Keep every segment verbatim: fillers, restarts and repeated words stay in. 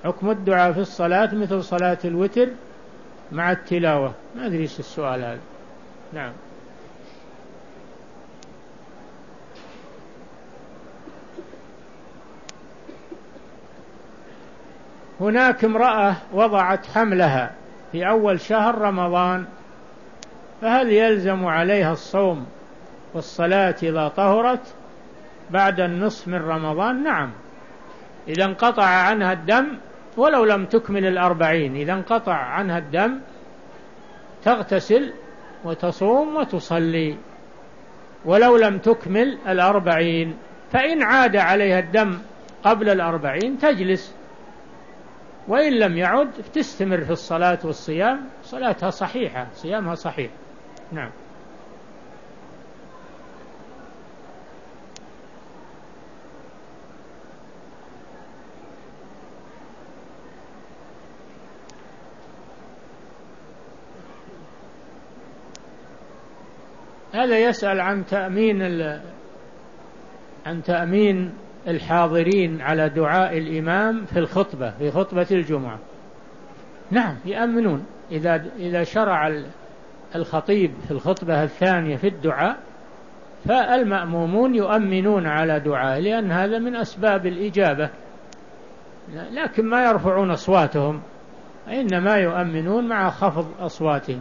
حكم الدعاء في الصلاة مثل صلاة الوتر مع التلاوة. ما أدري إيش السؤال هذا. نعم. هناك امرأة وضعت حملها في أول شهر رمضان، فهل يلزم عليها الصوم والصلاة إذا طهرت بعد النصف من رمضان؟ نعم، إذا انقطع عنها الدم ولو لم تكمل الأربعين، إذا انقطع عنها الدم تغتسل وتصوم وتصلي ولو لم تكمل الأربعين. فإن عاد عليها الدم قبل الأربعين تجلس، وإن لم يعد تستمر في الصلاة والصيام، صلاتها صحيحة، صيامها صحيح. نعم. هذا يسأل عن تأمين عن تأمين الحاضرين على دعاء الإمام في الخطبة في خطبة الجمعة. نعم، يأمنون. إذا إذا شرع الخطيب في الخطبة الثانية في الدعاء فالمأمومون يؤمنون على دعاء، لأن هذا من أسباب الإجابة، لكن ما يرفعون أصواتهم، إنما يؤمنون مع خفض أصواتهم.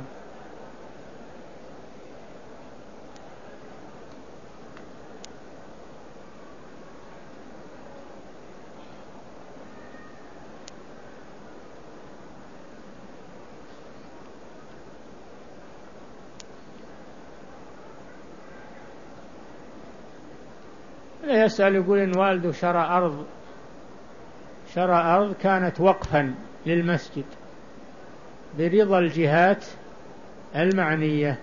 يسأل يقول إن والده شرى أرض شرى أرض كانت وقفا للمسجد برضا الجهات المعنية.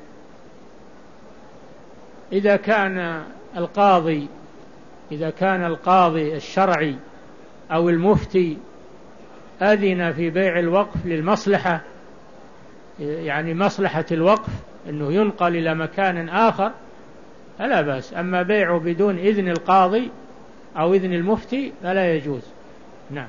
إذا كان القاضي إذا كان القاضي الشرعي أو المفتي أذن في بيع الوقف للمصلحة، يعني مصلحة الوقف أنه ينقل إلى مكان آخر، فلا بأس. أما بيعه بدون إذن القاضي أو إذن المفتي فلا يجوز. نعم.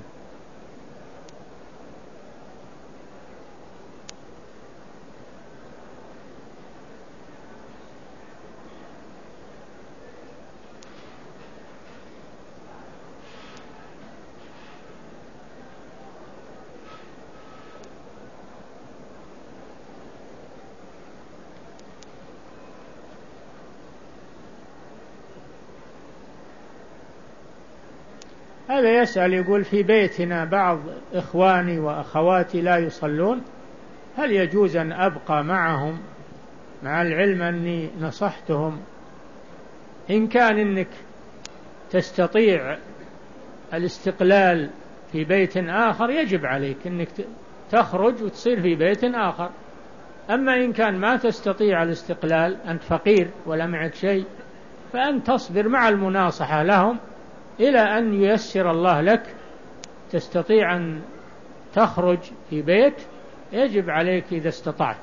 هذا يسأل يقول في بيتنا بعض إخواني وأخواتي لا يصلون، هل يجوز أن أبقى معهم مع العلم أني نصحتهم؟ إن كان إنك تستطيع الاستقلال في بيت آخر يجب عليك أنك تخرج وتصير في بيت آخر. أما إن كان ما تستطيع الاستقلال، أنت فقير ولا معك شيء، فأن تصبر مع المناصحة لهم إلى أن ييسر الله لك تستطيع أن تخرج في بيت، يجب عليك إذا استطعت.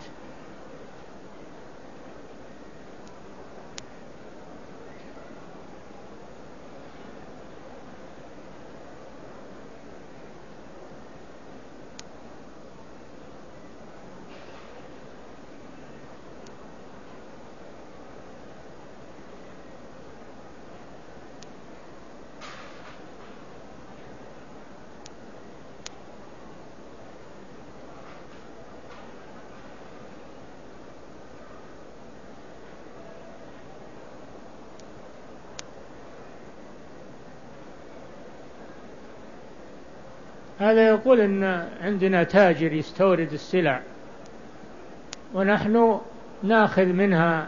هذا يقول إن عندنا تاجر يستورد السلع ونحن ناخذ منها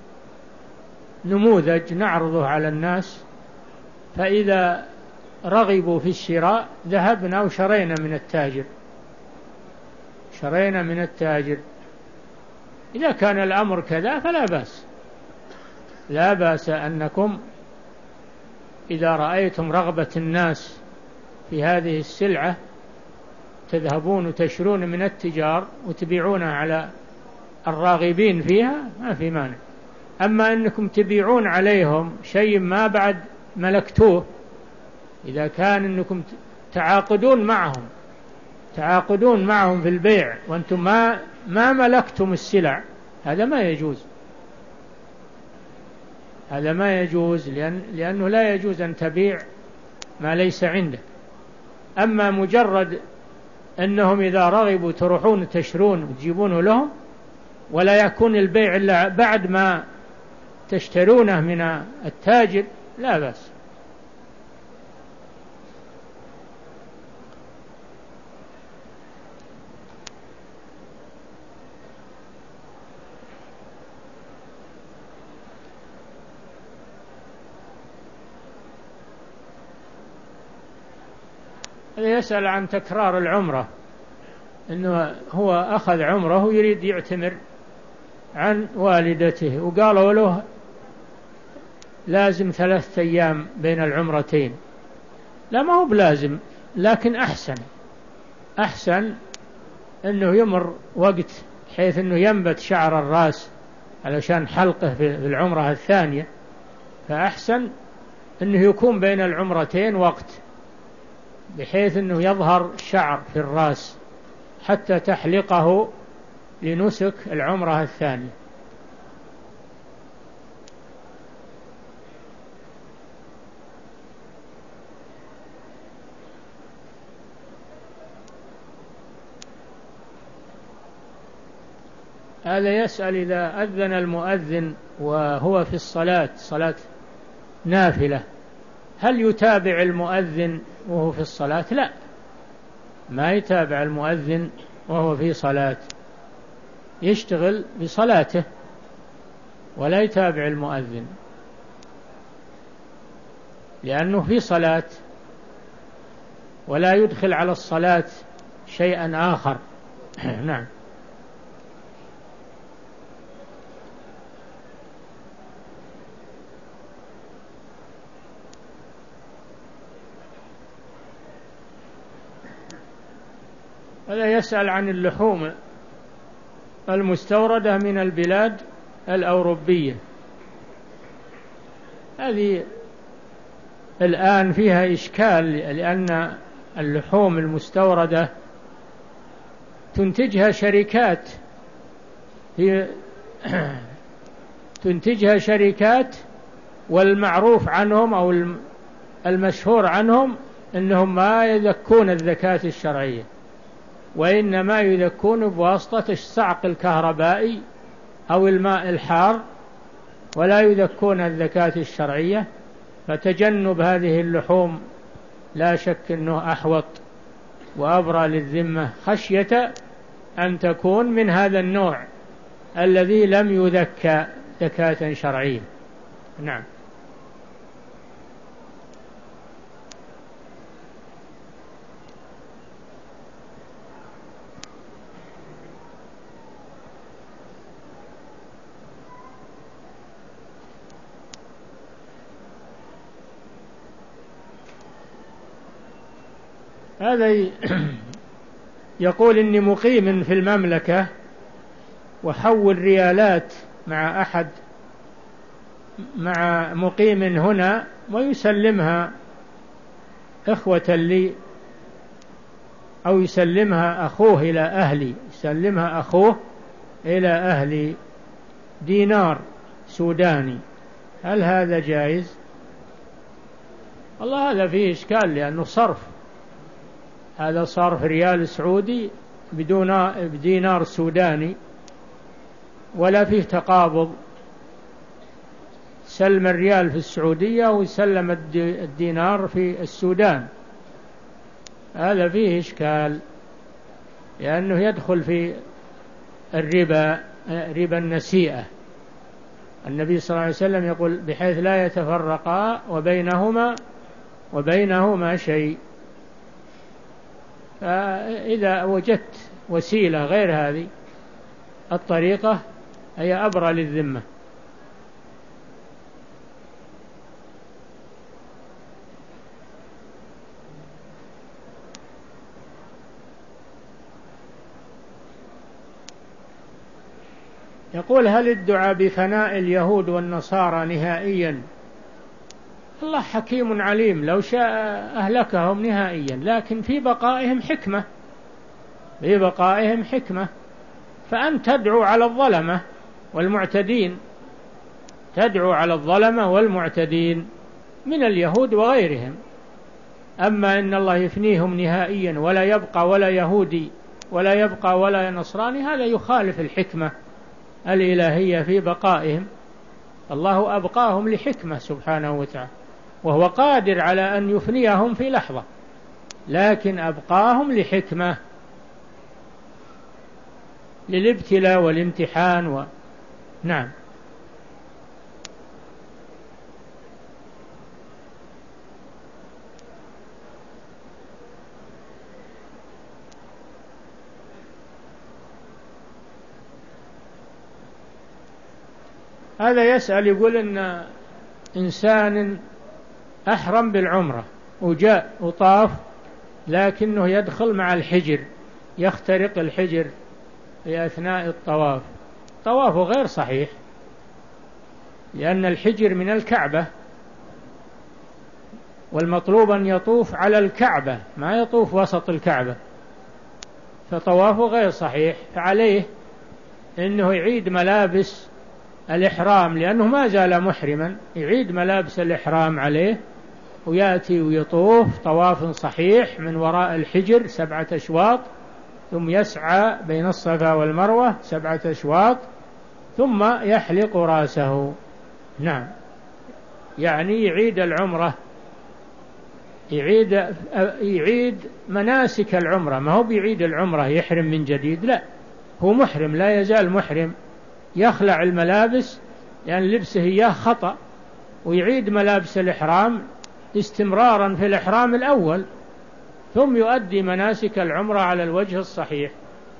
نموذج نعرضه على الناس، فإذا رغبوا في الشراء ذهبنا وشرينا من التاجر شرينا من التاجر إذا كان الأمر كذا فلا بأس، لا بأس أنكم إذا رأيتم رغبة الناس في هذه السلعة تذهبون وتشرون من التجار وتبيعونها على الراغبين فيها، ما في مانع. أما أنكم تبيعون عليهم شيء ما بعد ملكتوه، إذا كان أنكم تعاقدون معهم تعاقدون معهم في البيع وأنتم ما ما ملكتم السلع، هذا ما يجوز، هذا ما يجوز، لأن لأنه لا يجوز أن تبيع ما ليس عندك. أما مجرد أنهم إذا رغبوا تروحون تشترون وتجيبونه لهم، ولا يكون البيع إلا بعد ما تشترونه من التاجر، لا بأس. يسأل عن تكرار العمرة، إنه هو أخذ عمره ويريد يعتمر عن والدته، وقالوا له لازم ثلاثة أيام بين العمرتين. لا، ما هو بلازم، لكن أحسن أحسن أنه يمر وقت حيث أنه ينبت شعر الرأس علشان حلقه في العمرة الثانية، فأحسن أنه يكون بين العمرتين وقت بحيث أنه يظهر شعر في الرأس حتى تحلقه لنسك العمرة الثانية. هذا يسأل إذا أذن المؤذن وهو في الصلاة، صلاة نافلة، هل يتابع المؤذن وهو في الصلاة؟ لا، ما يتابع المؤذن وهو في صلاة، يشتغل بصلاته ولا يتابع المؤذن، لأنه في صلاة، ولا يدخل على الصلاة شيئا آخر. نعم. هذا يسأل عن اللحوم المستوردة من البلاد الأوروبية، هذه الآن فيها إشكال، لأن اللحوم المستوردة تنتجها شركات هي تنتجها شركات، والمعروف عنهم أو المشهور عنهم أنهم ما يذكون الزكاة الشرعية، وإنما يذكون بواسطة الصعق الكهربائي أو الماء الحار، ولا يذكون الزكاة الشرعية. فتجنب هذه اللحوم لا شك أنه أحوط وأبرى للذمة، خشية أن تكون من هذا النوع الذي لم يذكى زكاة شرعية. نعم. هذا يقول إني مقيم في المملكة وحول ريالات مع أحد مع مقيم هنا ويسلمها إخوة لي، أو يسلمها أخوه إلى أهلي، يسلمها أخوه إلى أهلي دينار سوداني، هل هذا جائز؟ والله هذا فيه إشكال، لأنه صرف، هذا صرف ريال سعودي بدون بدينار سوداني، ولا فيه تقابض، سلم الريال في السعودية ويسلم الدينار في السودان، هذا فيه إشكال، لأنه يدخل في الربا، ربا النسيئة. النبي صلى الله عليه وسلم يقول بحيث لا يتفرقا وبينهما وبينهما شيء. فإذا وجدت وسيلة غير هذه الطريقة هي أبرى للذمة. يقول هل الدعاء بفناء اليهود والنصارى نهائيا؟ الله حكيم عليم، لو شاء أهلكهم نهائيا، لكن في بقائهم حكمة، في بقائهم حكمة. فأنت تدعو على الظلمة والمعتدين، تدعو على الظلمة والمعتدين من اليهود وغيرهم. أما إن الله يفنيهم نهائيا ولا يبقى ولا يهودي ولا يبقى ولا نصراني، هذا يخالف الحكمة الإلهية في بقائهم. الله أبقاهم لحكمة سبحانه وتعالى، وهو قادر على أن يفنيهم في لحظة، لكن أبقاهم لحكمة، للابتلاء والامتحان و... نعم. هذا يسأل يقول إن إنسان أحرم بالعمرة وجاء وطاف، لكنه يدخل مع الحجر، يخترق الحجر في أثناء الطواف، طوافه غير صحيح، لأن الحجر من الكعبة، والمطلوب أن يطوف على الكعبة، ما يطوف وسط الكعبة، فطوافه غير صحيح. فعليه أنه يعيد ملابس الإحرام، لأنه ما زال محرما، يعيد ملابس الإحرام عليه ويأتي ويطوف طواف صحيح من وراء الحجر سبعة أشواط، ثم يسعى بين الصفا والمروة سبعة أشواط، ثم يحلق رأسه. نعم، يعني يعيد العمرة، يعيد يعيد مناسك العمرة، ما هو بيعيد العمرة يحرم من جديد، لا، هو محرم لا يزال محرم، يخلع الملابس لأن يعني لبسه إياه خطأ، ويعيد ملابس الإحرام استمرارا في الإحرام الأول، ثم يؤدي مناسك العمرة على الوجه الصحيح.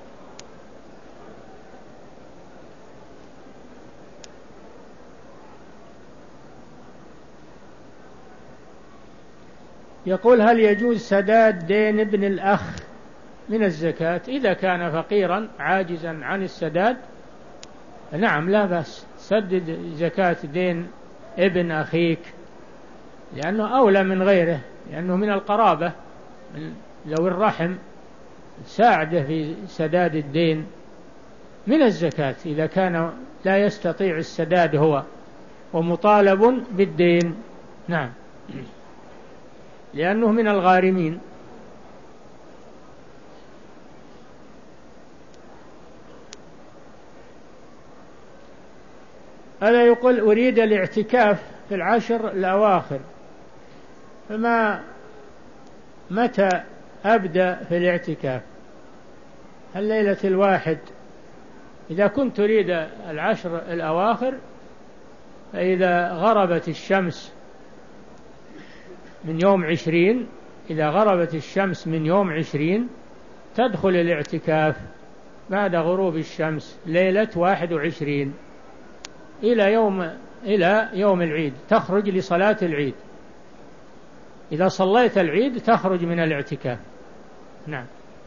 يقول: هل يجوز سداد دين ابن الأخ من الزكاة؟ إذا كان فقيرا عاجزا عن السداد نعم لا بأس، سدد زكاة دين ابن أخيك، لأنه أولى من غيره، لأنه من القرابة، من لو الرحم، ساعده في سداد الدين من الزكاة إذا كان لا يستطيع السداد هو ومطالب بالدين. نعم، لأنه من الغارمين. هذا يقول: أريد الاعتكاف في العشر الأواخر، فما متى أبدأ في الاعتكاف؟ هل ليلة الواحد؟ إذا كنت تريد العشر الأواخر، فإذا غربت الشمس من يوم عشرين، إذا غربت الشمس من يوم عشرين تدخل الاعتكاف بعد غروب الشمس ليلة واحد وعشرين إلى يوم إلى يوم العيد، تخرج لصلاة العيد، إذا صليت العيد تخرج من الاعتكاف. نعم.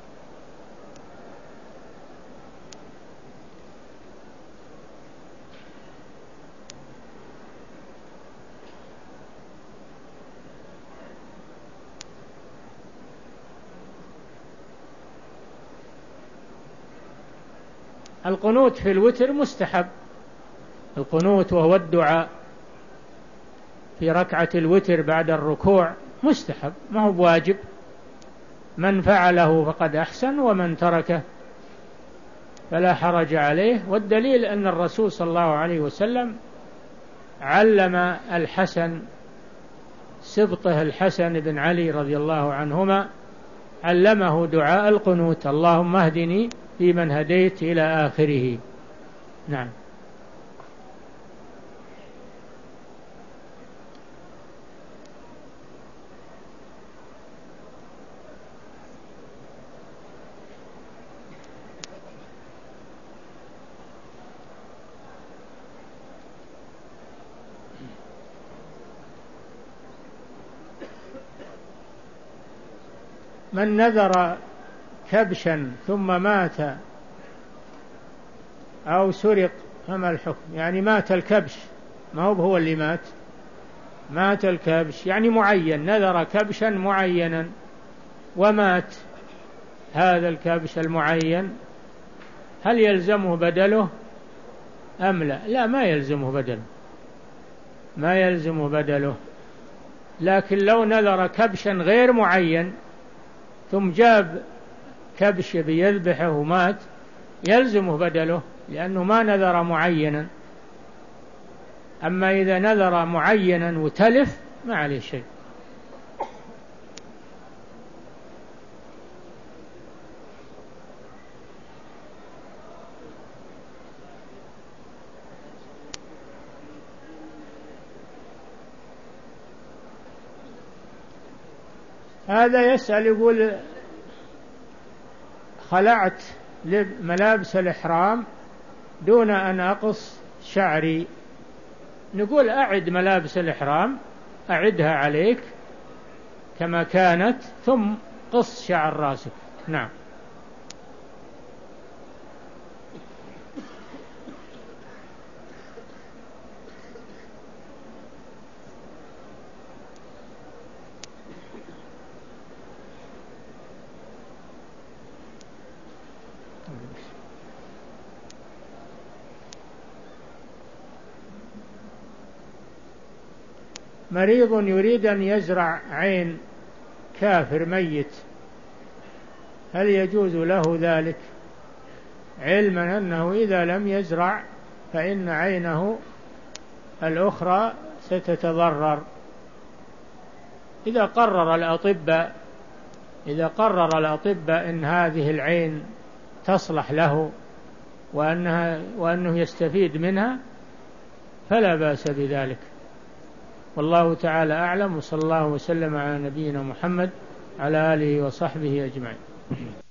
القنوت في الوتر مستحب، القنوت وهو الدعاء في ركعة الوتر بعد الركوع مستحب، ما هو بواجب، من فعله فقد أحسن ومن تركه فلا حرج عليه. والدليل أن الرسول صلى الله عليه وسلم علم الحسن سبطه الحسن بن علي رضي الله عنهما، علمه دعاء القنوت: اللهم اهدني فيمن هديت إلى آخره. نعم. من نذر كبشا ثم مات أو سرق فما الحكم؟ يعني مات الكبش، ما هو هو اللي مات، مات الكبش يعني معين، نذر كبشا معينا ومات، هذا الكبش المعين هل يلزمه بدله أم لا؟ لا، ما يلزمه بدله، ما يلزمه بدله. لكن لو نذر كبشا غير معين ثم جاب كبش بيذبحه ومات يلزمه بدله، لأنه ما نذر معينا. أما إذا نذر معينا وتلف ما عليه شيء. هذا يسأل يقول: خلعت ملابس الإحرام دون أن أقص شعري. نقول: أعد ملابس الإحرام، أعدها عليك كما كانت، ثم قص شعر راسك. نعم. مريض يريد أن يزرع عين كافر ميت، هل يجوز له ذلك؟ علما أنه إذا لم يزرع فإن عينه الأخرى ستتضرر. إذا قرر الأطباء إذا قرر الأطباء أن هذه العين تصلح له وأنها وأنه يستفيد منها فلا بأس بذلك. والله تعالى أعلم، وصلى الله وسلم على نبينا محمد على آله وصحبه أجمعين.